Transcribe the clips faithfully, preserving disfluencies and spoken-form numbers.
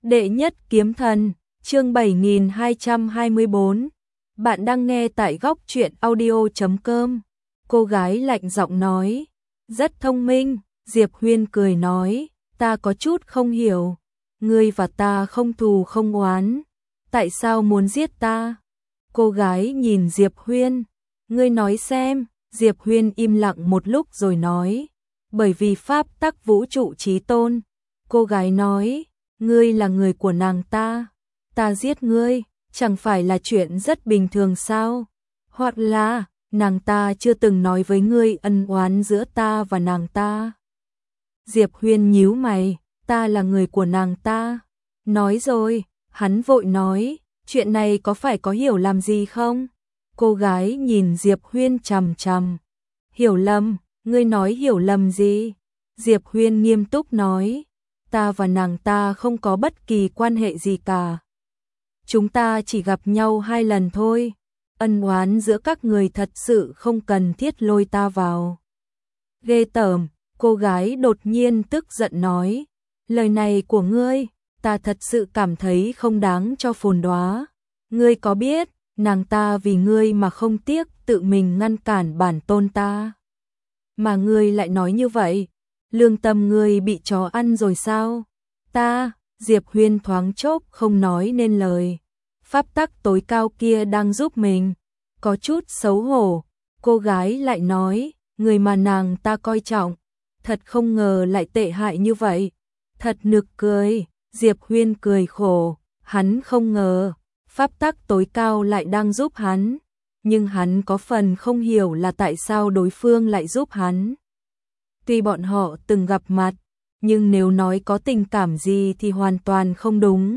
Đệ nhất kiếm thần, chương bảy nghìn hai trăm hai mươi bốn. Bạn đang nghe tại góc truyện audio chấm com. Cô gái lạnh giọng nói. Rất thông minh, Diệp Huyên cười nói. Ta có chút không hiểu. Ngươi và ta không thù không oán. Tại sao muốn giết ta? Cô gái nhìn Diệp Huyên. Ngươi nói xem. Diệp Huyên im lặng một lúc rồi nói. Bởi vì pháp tắc vũ trụ chí tôn. Cô gái nói. Ngươi là người của nàng ta, ta giết ngươi, chẳng phải là chuyện rất bình thường sao? Hoặc là, nàng ta chưa từng nói với ngươi ân oán giữa ta và nàng ta. Diệp Huyên nhíu mày, ta là người của nàng ta. Nói rồi, hắn vội nói, chuyện này có phải có hiểu lầm gì không? Cô gái nhìn Diệp Huyên chằm chằm. Hiểu lầm, ngươi nói hiểu lầm gì? Diệp Huyên nghiêm túc nói. Ta và nàng ta không có bất kỳ quan hệ gì cả. Chúng ta chỉ gặp nhau hai lần thôi. Ân oán giữa các người thật sự không cần thiết lôi ta vào. Ghê tởm, cô gái đột nhiên tức giận nói. Lời này của ngươi, ta thật sự cảm thấy không đáng cho phồn đoá. Ngươi có biết, nàng ta vì ngươi mà không tiếc tự mình ngăn cản bản tôn ta. Mà ngươi lại nói như vậy. Lương tâm ngươi bị chó ăn rồi sao? Ta, Diệp Huyên thoáng chốc không nói nên lời. Pháp tắc tối cao kia đang giúp mình. Có chút xấu hổ. Cô gái lại nói, người mà nàng ta coi trọng. Thật không ngờ lại tệ hại như vậy. Thật nực cười. Diệp Huyên cười khổ. Hắn không ngờ. Pháp tắc tối cao lại đang giúp hắn. Nhưng hắn có phần không hiểu là tại sao đối phương lại giúp hắn. Tuy bọn họ từng gặp mặt, nhưng nếu nói có tình cảm gì thì hoàn toàn không đúng.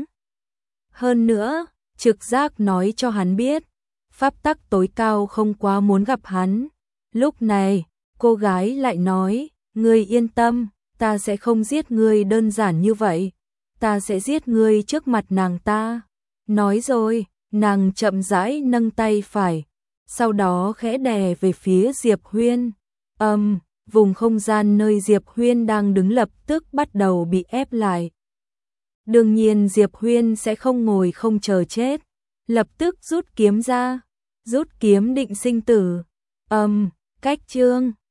Hơn nữa, trực giác nói cho hắn biết, pháp tắc tối cao không quá muốn gặp hắn. Lúc này, cô gái lại nói, ngươi yên tâm, ta sẽ không giết ngươi đơn giản như vậy. Ta sẽ giết ngươi trước mặt nàng ta. Nói rồi, nàng chậm rãi nâng tay phải, sau đó khẽ đè về phía Diệp Huyên. Âm. Um, Vùng không gian nơi Diệp Huyên đang đứng lập tức bắt đầu bị ép lại. Đương nhiên Diệp Huyên sẽ không ngồi không chờ chết. Lập tức rút kiếm ra. Rút kiếm định sinh tử. Âm, um, cách chương.